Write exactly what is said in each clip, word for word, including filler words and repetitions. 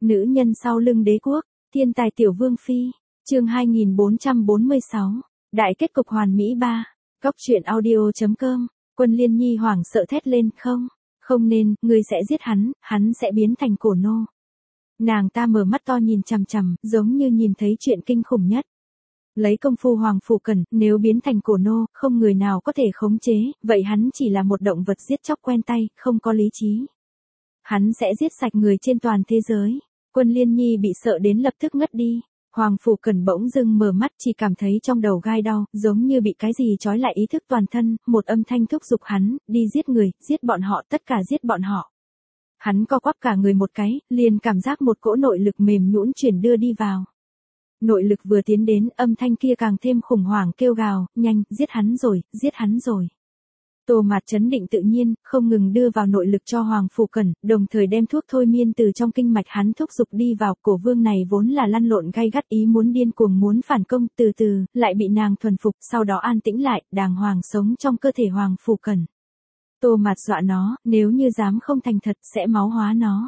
Nữ nhân sau lưng đế quốc, thiên tài tiểu vương phi, chương hai nghìn bốn trăm bốn mươi sáu, đại kết cục hoàn mỹ ba, góc truyện audio.com, Quân Liên Nhi hoảng sợ thét lên, không, không nên, ngươi sẽ giết hắn, hắn sẽ biến thành cổ nô. Nàng ta mở mắt to nhìn chằm chằm, giống như nhìn thấy chuyện kinh khủng nhất. Lấy công phu Hoàng Phủ Cẩn, nếu biến thành cổ nô, không người nào có thể khống chế, vậy hắn chỉ là một động vật giết chóc quen tay, không có lý trí. Hắn sẽ giết sạch người trên toàn thế giới. Quân Liên Nhi bị sợ đến lập tức ngất đi. Hoàng Phủ Cẩn bỗng dưng mở mắt, chỉ cảm thấy trong đầu gai đau, giống như bị cái gì trói lại ý thức toàn thân, một âm thanh thúc giục hắn, đi giết người, giết bọn họ, tất cả giết bọn họ. Hắn co quắp cả người một cái, liền cảm giác một cỗ nội lực mềm nhũn chuyển đưa đi vào. Nội lực vừa tiến đến, âm thanh kia càng thêm khủng hoảng kêu gào, nhanh, giết hắn rồi, giết hắn rồi. Tô Mạt trấn định tự nhiên, không ngừng đưa vào nội lực cho Hoàng Phủ Cẩn, đồng thời đem thuốc thôi miên từ trong kinh mạch hắn thúc giục đi vào. Cổ vương này vốn là lăn lộn gay gắt, ý muốn điên cuồng muốn phản công, từ từ, lại bị nàng thuần phục, sau đó an tĩnh lại, đàng hoàng sống trong cơ thể Hoàng Phủ Cẩn. Tô Mạt dọa nó, nếu như dám không thành thật, sẽ máu hóa nó.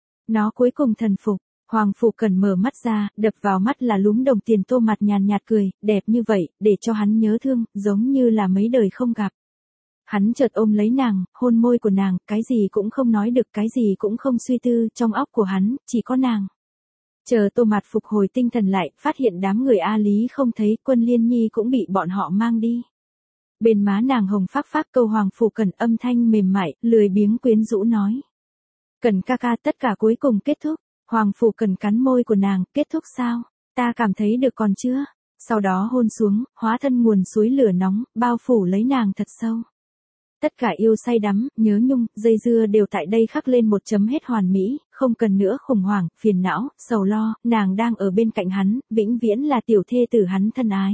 Nó cuối cùng thần phục. Hoàng Phủ Cẩn mở mắt ra, đập vào mắt là lúm đồng tiền. Tô Mạt nhàn nhạt cười, đẹp như vậy, để cho hắn nhớ thương, giống như là mấy đời không gặp. Hắn chợt ôm lấy nàng, hôn môi của nàng, cái gì cũng không nói được, cái gì cũng không suy tư, trong óc của hắn, chỉ có nàng. Chờ Tô Mạt phục hồi tinh thần lại, phát hiện đám người A Lý không thấy, Quân Liên Nhi cũng bị bọn họ mang đi. Bên má nàng hồng phác phác, câu Hoàng Phủ Cẩn âm thanh mềm mại, lười biếng quyến rũ nói. Cẩn ca ca, tất cả cuối cùng kết thúc. Hoàng Phủ Cẩn cắn môi của nàng, kết thúc sao? Ta cảm thấy được còn chưa? Sau đó hôn xuống, hóa thân nguồn suối lửa nóng, bao phủ lấy nàng thật sâu. Tất cả yêu say đắm, nhớ nhung, dây dưa đều tại đây khắc lên một chấm hết hoàn mỹ, không cần nữa khủng hoảng, phiền não, sầu lo, nàng đang ở bên cạnh hắn, vĩnh viễn là tiểu thê tử hắn thân ái.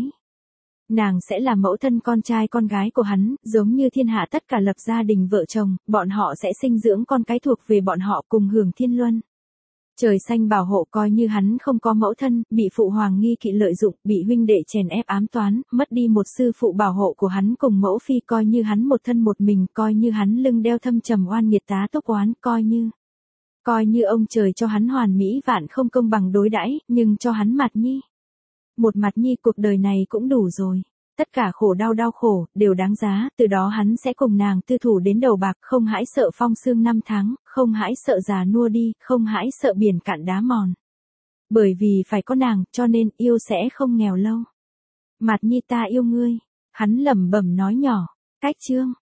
Nàng sẽ là mẫu thân con trai con gái của hắn, giống như thiên hạ tất cả lập gia đình vợ chồng, bọn họ sẽ sinh dưỡng con cái thuộc về bọn họ cùng hưởng thiên luân. Trời xanh bảo hộ, coi như hắn không có mẫu thân, bị phụ hoàng nghi kỵ lợi dụng, bị huynh đệ chèn ép ám toán, mất đi một sư phụ bảo hộ của hắn cùng mẫu phi, coi như hắn một thân một mình, coi như hắn lưng đeo thâm trầm oan nghiệt tá túc oán, coi như. Coi như ông trời cho hắn hoàn mỹ vạn không công bằng đối đãi, nhưng cho hắn Mạt Nhi. Một Mạt Nhi cuộc đời này cũng đủ rồi. Tất cả khổ đau đau khổ, đều đáng giá, từ đó hắn sẽ cùng nàng tư thủ đến đầu bạc, không hãi sợ phong sương năm tháng, không hãi sợ già nua đi, không hãi sợ biển cạn đá mòn. Bởi vì phải có nàng, cho nên yêu sẽ không nghèo lâu. Mạt Nhi ta yêu ngươi, hắn lẩm bẩm nói nhỏ, cách chương.